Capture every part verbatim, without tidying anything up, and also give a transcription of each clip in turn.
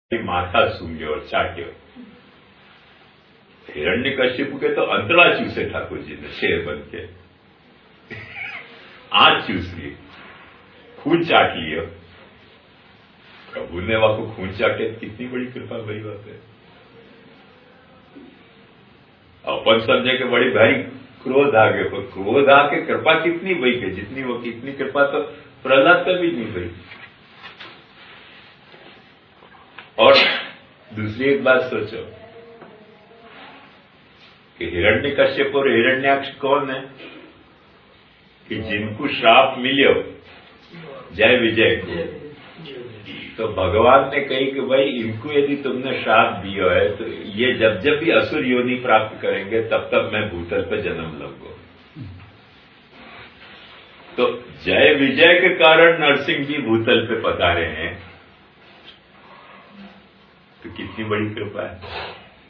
माथा सूंघ्यो और चाट्यो। हिरण्यकश्यप के तो अंतरा चूसे ठाकुर जी ने शेर बन के आंख चूस ली, खून चाट लियो। प्रभु ने वहां को खून चाटे, कितनी बड़ी कृपा भरी बात है। अपन समझे कि बड़ी भारी क्रोध आ गए, पर क्रोध आके कृपा कितनी भई के जितनी वो कितनी कृपा तो प्रहलाद का भी नहीं भई। और दूसरी एक बात सोचो कि हिरण्यकश्यप और हिरण्याक्ष कौन है कि जिनको श्राप मिलियो जय विजय को, तो भगवान ने कही कि भाई इनको यदि तुमने श्राप दिया है तो ये जब जब भी असुर योनि प्राप्त करेंगे तब तब मैं भूतल पे जन्म लूंगा। तो जय विजय के कारण नरसिंह जी भूतल पे पधारे हैं, तो कितनी बड़ी कृपा है।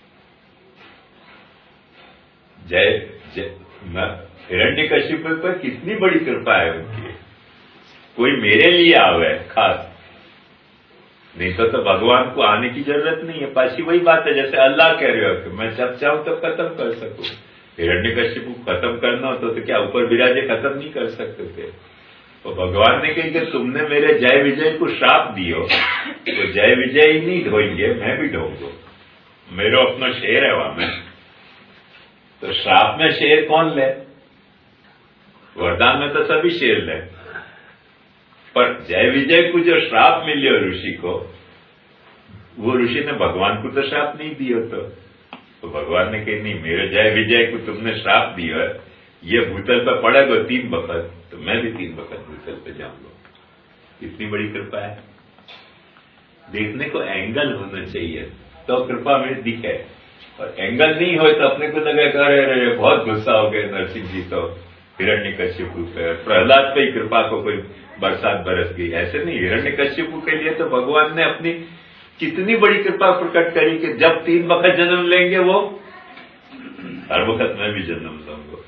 जय जय हिरण्यकश्यप पर कितनी बड़ी कृपा है उनकी। कोई मेरे लिए आवे खास, नहीं तो, तो भगवान को आने की जरूरत नहीं है। पासी वही बात है जैसे अल्लाह कह रहे हो कि मैं जब चाहूं तब खत्म कर सकूं। हिरण्यकश्यप को खत्म करना हो तो, तो क्या ऊपर विराजे खत्म नहीं कर सकते थे। तो भगवान ने कही कि तुमने मेरे जय विजय को श्राप दियो तो जय विजय ही नहीं ढोएंगे, मैं भी ढोऊंगा। मेरा अपना शेर है वहां में, तो श्राप में शेर कौन ले? वरदान में तो सभी शेर ले, पर जय विजय को जो श्राप मिले ऋषि को, वो ऋषि ने भगवान को तो श्राप नहीं दिया। तो, तो भगवान ने कही नहीं, मेरे जय विजय को तुमने श्राप दिया है, ये भूतल पर पड़ेगा तीन बखत, तो मैं भी तीन बखत भूतल पे जाऊंगा। इतनी बड़ी कृपा है। देखने को एंगल होना चाहिए तो कृपा में दिखे, और एंगल नहीं हो तो अपने को लगे अरे अरे बहुत गुस्सा हो गए नरसिंह जी तो हिरण्यकश्यप पे, प्रहलाद पे ही कृपा को कोई बरसात बरस गई। ऐसे नहीं, हिरण्यकश्यप के लिए तो भगवान ने अपनी कितनी बड़ी कृपा प्रकट करी कि जब तीन वक्त जन्म लेंगे वो हर वक्त मैं भी जन्म लूंगा।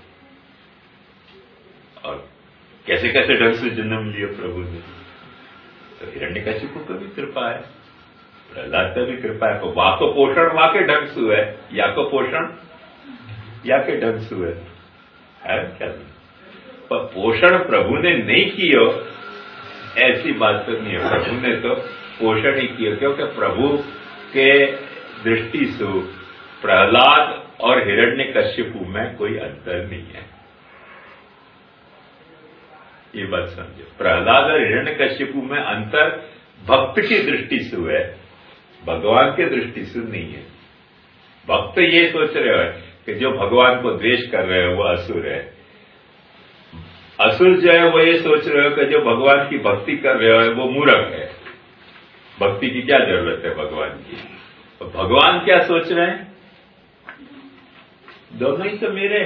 और कैसे कैसे ढंग से जन्म लिया प्रभु ने। तो हिरण्यकश्यप को भी कृपा है, प्रहलाद का भी कृपा है। तो वहां को पोषण वहां के ढंग से है, या को पोषण या के ढंग से है, है क्या नहीं? पर पोषण प्रभु ने नहीं किया ऐसी बात तो नहीं है। प्रभु ने तो पोषण ही किया, क्योंकि प्रभु के दृष्टि से प्रहलाद और हिरण्यकश्यप में कोई अंतर नहीं है। ये बात समझो, प्रहलाद और हिरण्यकश्यप में अंतर भक्त की दृष्टि से है, भगवान के दृष्टि से नहीं है। भक्त ये सोच रहे हो कि जो भगवान को द्वेष कर रहे हो वो असुर है, असुर जो है वो ये सोच रहे हो कि जो भगवान की भक्ति कर रहे हो वो मूर्ख है, भक्ति की क्या जरूरत है भगवान की। तो भगवान क्या सोच रहे हैं? दोनों ही तो मेरे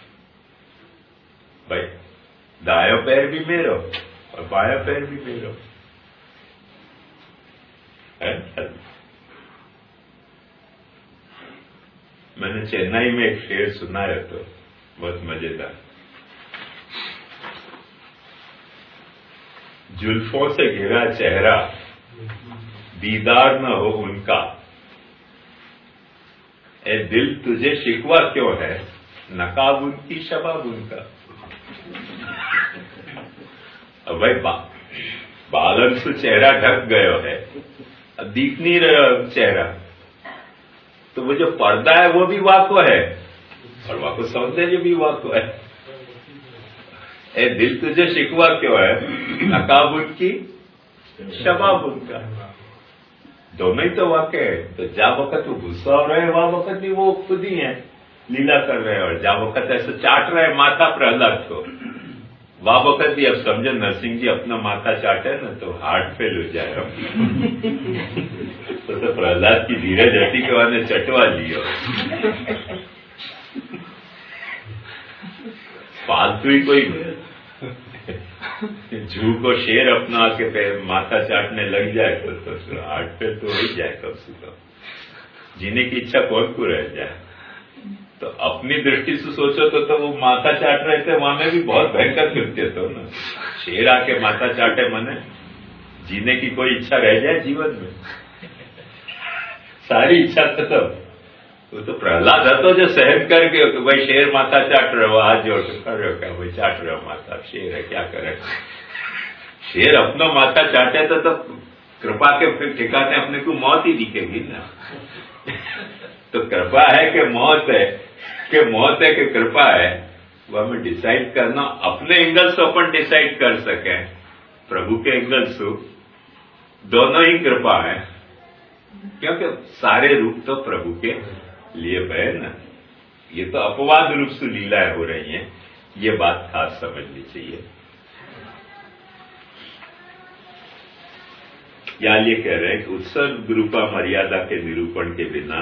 भाई, दाया पैर भी मेरो और बाया पैर भी मेरो है। मैंने चेन्नई में एक शेर सुना है तो बहुत मजेदार। जुल्फों से घिरा चेहरा, दीदार न हो उनका, ए दिल तुझे शिकवा क्यों है, नकाब उनकी शबाब उनका। अब भाई बा, बालन से चेहरा ढक गयो है, अब दिख नहीं रहा चेहरा, तो वो जो पर्दा है वो भी वाको है और वाको सौंदर्य भी वाको है। ए दिल तुझे शिकवा क्यों है, नकाब उनकी शबाब उनका, दोनों ही तो वाक्य है। तो जा वक्त वो गुस्सा हो रहे हैं वहां वक्त भी वो खुद ही है लीला कर रहे हैं, और जा वक्त ऐसे चाट रहे माथा प्रहलाद को, वहां वक्त भी अब समझो नरसिंह जी अपना माथा चाटे ना तो हार्ट फेल हो जाए। तो, तो प्रहलाद की धीरज हटी के वहां ने चटवा लियो। फालतू ही कोई जू को शेर अपना के पैर माथा चाटने लग जाए तो, तो हार्ट फेल तो हो ही जाए कम से कम। जीने की इच्छा कौन को रह जाए। तो अपनी दृष्टि से सोचो तो, तो वो माथा चाट रहे थे वहां में भी बहुत भयंकर कृत्य तो ना। शेर आके माथा चाटे मने जीने की कोई इच्छा रह जाए जीवन में। सारी इच्छा खत्म। वो तो प्रहलाद હતો जो सहन कर गयो कि भाई शेर माथा चाट रहे हो, हाथ जोड़ के कर रहे हो क्या भाई, चाट रहे हो माथा, शेर है क्या करे। शेर अपना माथा चाटे तो, तो कृपा के फिर ठिकाने अपने को मौत ही दिखेगी ना। तो कृपा है कि मौत है, कि मौत है कि कृपा है, वो हमें डिसाइड करना। अपने एंगल से अपन डिसाइड कर सके, प्रभु के एंगल से दोनों ही कृपा है, क्योंकि सारे रूप तो प्रभु के लिए है ना। ये तो अपवाद रूप से लीलाएं हो रही हैं, ये बात खास समझनी चाहिए। या ये कह रहे हैं कि उत्सर्ग रूपा मर्यादा के निरूपण के बिना,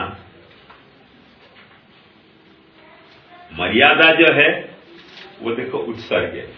मर्यादा जो है वो देखो उत्सर्ग है,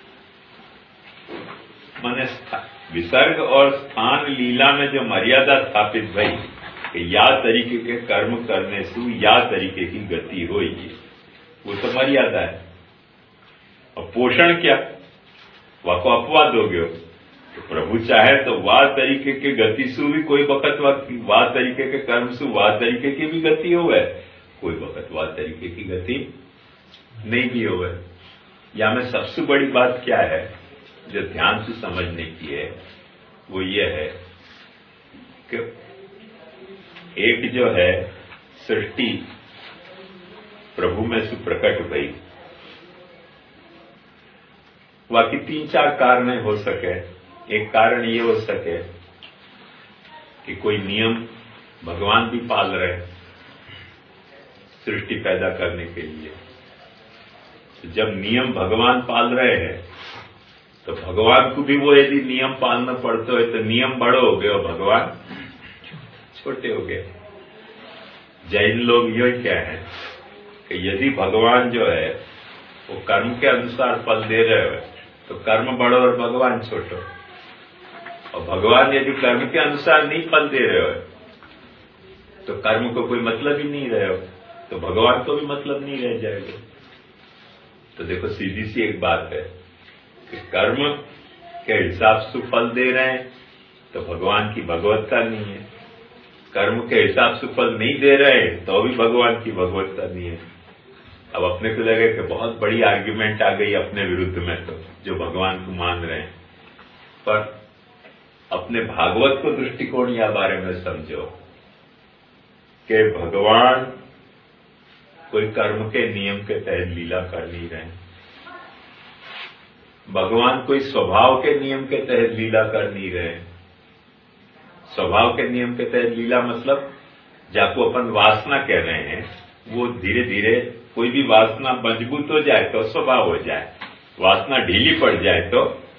माने विसर्ग और स्थान लीला में जो मर्यादा स्थापित भई कि या तरीके के कर्म करने से या तरीके की गति होगी, वो तो मर्यादा है। और पोषण क्या, वह को अपवाद हो गयो। तो प्रभु चाहे तो वाह तरीके के गति से भी कोई वक्त वाह तरीके के कर्म से वाह तरीके की भी गति हो, कोई वक्त वाह तरीके की गति नहीं भी हो। या में सबसे बड़ी बात क्या है जो ध्यान से समझने की है, वो ये है कि एक जो है सृष्टि प्रभु में से प्रकट भई, वह की तीन चार कारण हो सके। एक कारण ये हो सके कि कोई नियम भगवान भी पाल रहे सृष्टि पैदा करने के लिए। तो जब नियम भगवान पाल रहे हैं तो भगवान को भी वो यदि नियम पालना पड़ता है तो नियम बड़े हो गए और भगवान छोटे हो गए। जैन लोग यही क्या है कि यदि भगवान जो है वो कर्म के अनुसार फल दे रहे हो तो कर्म बड़ो और भगवान छोटो, और भगवान यदि कर्म के अनुसार नहीं फल दे रहे हो तो कर्म को कोई मतलब ही नहीं रहे हो, तो भगवान को भी मतलब नहीं रह जाएगा। तो देखो सीधी सी एक बात है कि कर्म के हिसाब से फल दे रहे हैं तो भगवान की भगवत्ता नहीं है, कर्म के हिसाब से फल नहीं दे रहे हैं तो भी भगवान की भगवत्ता नहीं है। अब अपने को लगे कि बहुत बड़ी आर्ग्यूमेंट आ गई अपने विरुद्ध में, तो जो भगवान को मान रहे हैं, पर अपने भागवत को दृष्टिकोण या बारे में समझो कि भगवान कोई कर्म के नियम के तहत लीला कर नहीं रहे, भगवान कोई स्वभाव के नियम के तहत लीला कर नहीं रहे। स्वभाव के नियम के तहत लीला मतलब जाको अपन वासना कह रहे हैं, वो धीरे धीरे कोई भी वासना मजबूत हो जाए तो स्वभाव हो जाए, वासना ढीली पड़ जाए तो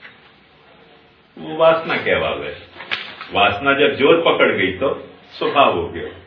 वो वासना कहवावे। वासना जब जोर पकड़ गई तो स्वभाव हो गया।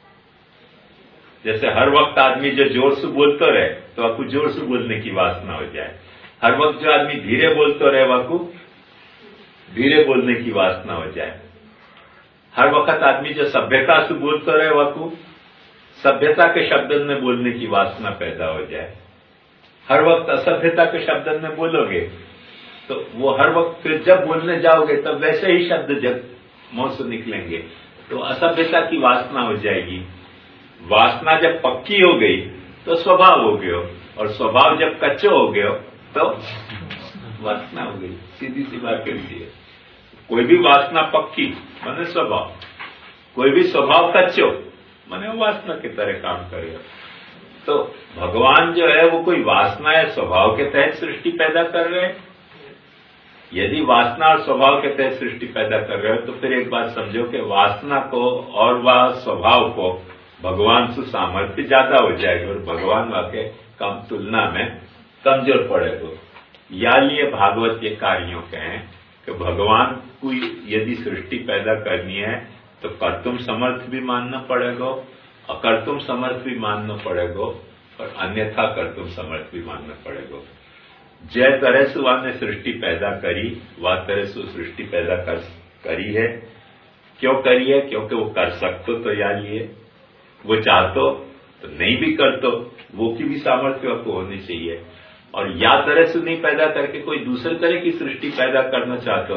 जैसे हर वक्त आदमी जो जोर से बोलता रहे तो आपको जोर से बोलने की वासना हो जाए, हर वक्त जो आदमी धीरे बोलता रहे आपको धीरे बोलने की वासना हो जाए, हर वक्त आदमी जो सभ्यता से बोलता रहे आपको सभ्यता के शब्दन में बोलने की वासना पैदा हो जाए। हर वक्त असभ्यता के शब्दन में बोलोगे तो वो हर वक्त फिर जब बोलने जाओगे तब वैसे ही शब्द जब मुंह से निकलेंगे तो असभ्यता की वासना हो जाएगी। वासना जब पक्की हो गई तो स्वभाव हो गयो, और स्वभाव जब कच्चे हो गयो तो वासना हो गई। सीधी सी बात कहती है, कोई भी वासना पक्की माने स्वभाव, कोई भी स्वभाव कच्चो माने वासना की तरह काम करेगा। तो भगवान जो है वो कोई वासना या स्वभाव के तहत सृष्टि पैदा कर रहे हैं। यदि वासना और स्वभाव के तहत सृष्टि पैदा कर रहे हो तो फिर एक बात समझो कि वासना को और वह स्वभाव को भगवान से सामर्थ्य ज्यादा हो जाएगा और भगवान वाके कम तुलना में कमजोर पड़ेगा। या लिए भागवत के कार्यों के हैं कि भगवान को यदि सृष्टि पैदा करनी है तो कर्तुम समर्थ भी मानना पड़ेगा, अकर्तुम समर्थ भी मानना पड़ेगा, और अन्यथा कर्तुम समर्थ भी मानना पड़ेगा। जय तरह से वह ने सृष्टि पैदा करी, वह तरह से सृष्टि पैदा कर, करी है। क्यों करी है? क्योंकि वो कर सकते तो या लिए वो चाहतो तो नहीं भी करतो, वो की भी सामर्थ्य आपको होनी चाहिए। और या तरह से नहीं पैदा करके कोई दूसरे तरह की सृष्टि पैदा करना चाहते हो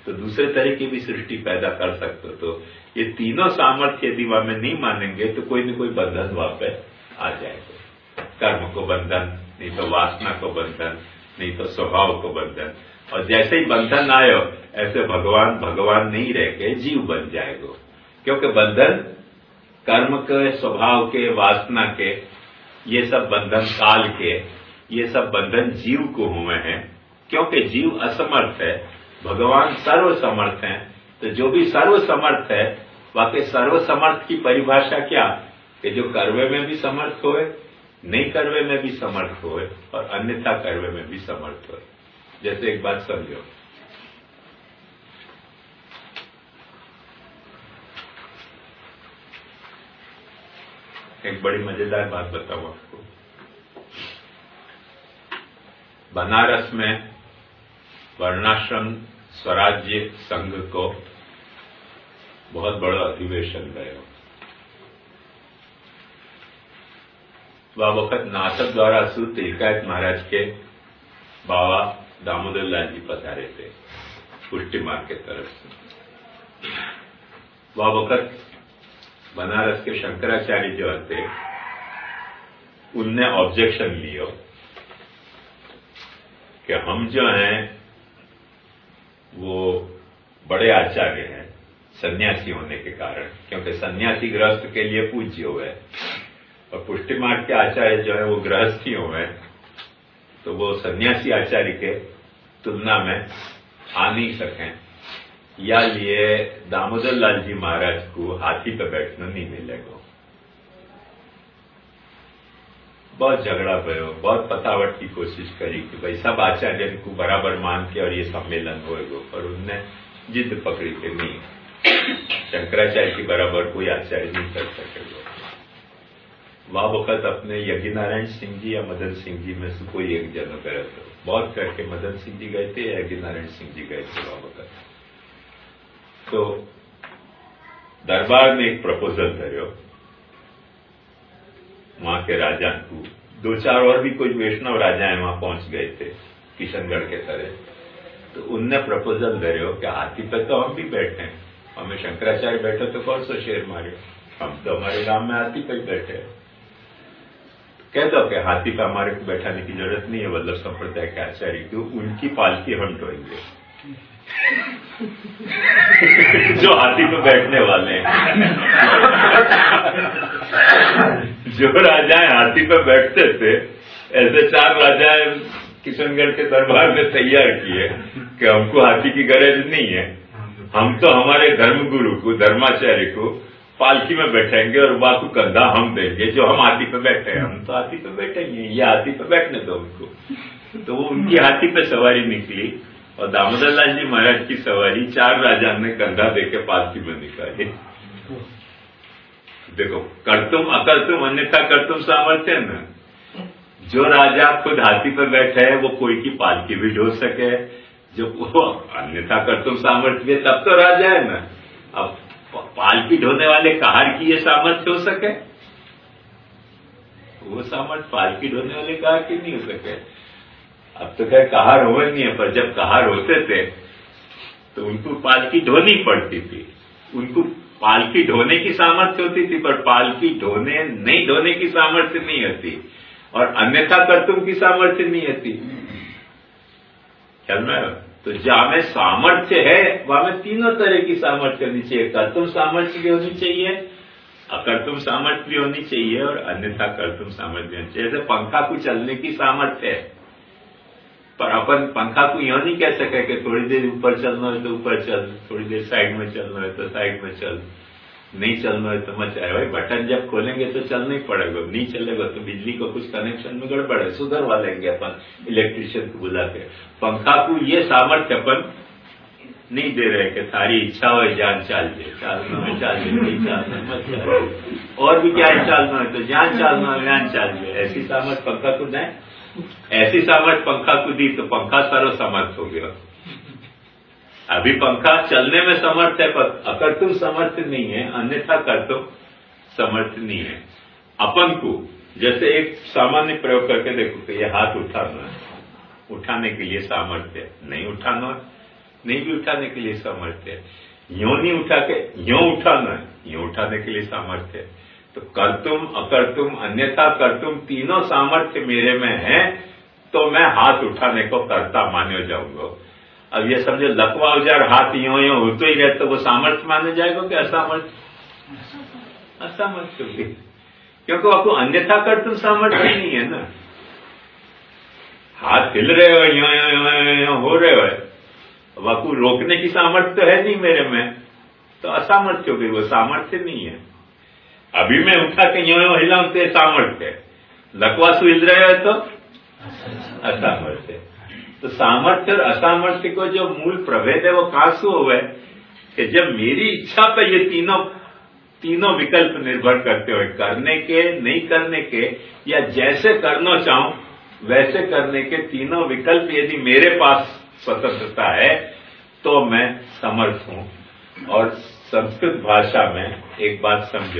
तो दूसरे तरह की भी सृष्टि पैदा कर सकते हो। तो ये तीनों सामर्थ्य यदि वहां में नहीं मानेंगे तो कोई न कोई बंधन वहां पे आ जाएगा। कर्म को बंधन, नहीं तो वासना को बंधन, नहीं तो स्वभाव को बंधन। और जैसे ही बंधन आयो ऐसे भगवान भगवान नहीं रह के जीव बन जाएगा। क्योंकि बंधन कर्म के, स्वभाव के, वासना के, ये सब बंधन काल के, ये सब बंधन जीव को हुए हैं। क्योंकि जीव असमर्थ है, भगवान सर्वसमर्थ है। तो जो भी सर्वसमर्थ है, वाकई सर्वसमर्थ की परिभाषा क्या? कि जो कर्वे में भी समर्थ होए, नहीं कर्वे में भी समर्थ होए और अन्यथा कर्वे में भी समर्थ होए। जैसे एक बात समझो, एक बड़ी मजेदार बात बताऊं आपको। बनारस में वर्णाश्रम स्वराज्य संघ को बहुत बड़ा अधिवेशन गया। वह वक्त नाटक द्वारा सुर तिलकायत महाराज के बाबा दामोदर लाल जी पधारे थे पुष्टि मार्ग के तरफ से। वह वक्त बनारस के शंकराचार्य जो थे उनने ऑब्जेक्शन लियो कि हम जो हैं वो बड़े आचार्य हैं सन्यासी होने के कारण, क्योंकि सन्यासी गृहस्थ के लिए पूज्य हुए और पुष्टि मार्ग के आचार्य जो है वो गृहस्थी हुए, तो वो सन्यासी आचार्य के तुलना में आ नहीं सकें। या लिए दामोदर लाल जी महाराज को हाथी पे बैठना नहीं मिलेगा। बहुत झगड़ा भयो, बहुत पतावट की कोशिश करी कि भाई सब आचार्य को बराबर मान के और ये सम्मेलन होएगा, पर उनने जिद पकड़ी कि नहीं, शंकराचार्य की बराबर कोई आचार्य नहीं कर सकेगा। वह वक्त अपने यज्ञ नारायण सिंह जी या मदन सिंह जी में से कोई एक जन गए थे। बहुत करके मदन सिंह जी गए थे या यज्ञ नारायण सिंह जी गए थे वह वक्त। तो दरबार में एक प्रपोजल धरियो वहां के राजा को, दो चार और भी कुछ वैष्णव राजाएं वहां पहुंच गए थे किशनगढ़ के तरह। तो उनने प्रपोजल धरियो कि हाथी पे तो हम भी बैठे हैं, हमें शंकराचार्य बैठे तो कौन सा शेर मारे, हम तो हमारे गांव में हाथी पे बैठे। कह दो कि हाथी पे हमारे को बैठाने की जरूरत नहीं है वल्लभ संप्रदाय के आचार्य की, उनकी पालकी हम ढोएंगे जो हाथी पे बैठने वाले हैं। जो राजाएं हाथी पे बैठते थे, ऐसे चार राजाएं किशनगढ़ के दरबार में तैयार किए कि हमको हाथी की गरज नहीं है, हम तो हमारे धर्मगुरु को, धर्माचार्य को पालकी में बैठेंगे और बाकू कंधा हम देंगे जो हम हाथी पे बैठे हैं। हम तो हाथी पे बैठेंगे, ये हाथी पे बैठने दो उनको। तो वो उनकी हाथी पे सवारी निकली और दामोदर लाल जी महाराज की सवारी चार राजा ने कंधा देके पालकी में निकाली। देखो, करतुम अकर्तुम अन्यथा करतुम सामर्थ्य न। जो राजा खुद हाथी पर बैठे है वो कोई की पालकी भी ढो सके, जो वो अन्यथा करतुम सामर्थ्य तब तो राजा है ना। अब पालकी ढोने वाले कहार की ये सामर्थ्य हो सके, वो सामर्थ्य पालकी ढोने वाले कहार की नहीं हो सके। अब तो खैर कहार हो नहीं है, पर जब कहार होते थे तो उनको पालकी ढोनी पड़ती थी। उनको पालकी ढोने की सामर्थ्य होती थी, पर पालकी ढोने नहीं ढोने की सामर्थ्य नहीं होती और अन्यथा कर्तुम की सामर्थ्य नहीं होती। ख्याल में? तो जहां में सामर्थ्य है वहां में तीनों तरह की सामर्थ्य होनी चाहिए। कर्तुम सामर्थ्य भी होनी चाहिए, अकर्तुम सामर्थ्य भी होनी चाहिए और अन्यथा कर्तुम सामर्थ्य भी होनी चाहिए। जैसे पंखा को चलने की सामर्थ्य है, पर अपन पंखा को यह नहीं कह सके कि थोड़ी देर ऊपर चलना है तो ऊपर चल, थोड़ी देर साइड में चलना है तो साइड में चल, नहीं चलना है तो मत आए। भाई बटन जब खोलेंगे तो चलना ही पड़ेगा, नहीं चलेगा तो बिजली को कुछ कनेक्शन में गड़बड़ है, सुधरवा लेंगे अपन इलेक्ट्रिशियन को बुला के। पंखा को ये सामर्थ्य अपन नहीं दे रहे कि सारी इच्छा हो जान चाल दे, चालना है चाल दे, नहीं चालना मत चाल, और भी क्या चालना है तो जान चालना है जान चाल दे। ऐसी सामर्थ्य पंखा को दें, ऐसी सामर्थ्य पंखा को दी तो पंखा सर्व समर्थ हो गया। अभी पंखा चलने में समर्थ है पर अकर्तुम समर्थ नहीं है, अन्यथा कर्तुम समर्थ नहीं है। अपन को जैसे एक सामान्य प्रयोग करके देखो कि ये हाथ उठाना है, उठाने के लिए सामर्थ्य नहीं, उठाना नहीं भी उठाने के लिए सामर्थ्य है, यूं नहीं उठा के यूं उठाना है, यूं उठाने के लिए सामर्थ्य है। तो कर्तुम, अकर्तुम, अन्यथा कर्तुम तीनों सामर्थ्य मेरे में है, तो मैं हाथ उठाने को कर्ता माने जाऊंगा। अब ये समझो लकवा औजार हाथ यो यो होते ही रहे तो वो सामर्थ्य माने जाएगा कि असामर्थ्य? असामर्थ्य होगी, क्योंकि आपको अन्यथा कर्तुम सामर्थ्य नहीं है ना। हाथ हिल रहे हो, यो यो यो यो हो रहे हो, वाकू रोकने की सामर्थ्य तो है नहीं मेरे में, तो असामर्थ्य होगी, वो सामर्थ्य नहीं है। अभी मैं उठा के यो यो हिलाऊं तो सामर्थ्य है, लकवासु हिल रहे हो तो असामर्थ्य। तो सामर्थ्य और असामर्थ्य को जो मूल प्रभेद है वो कहां से हुआ है कि जब मेरी इच्छा पर ये तीनों तीनों विकल्प निर्भर करते हुए, करने के, नहीं करने के, या जैसे करना चाहूं वैसे करने के तीनों विकल्प यदि मेरे पास स्वतंत्रता है तो मैं समर्थ हूं। और संस्कृत भाषा में एक बात समझो,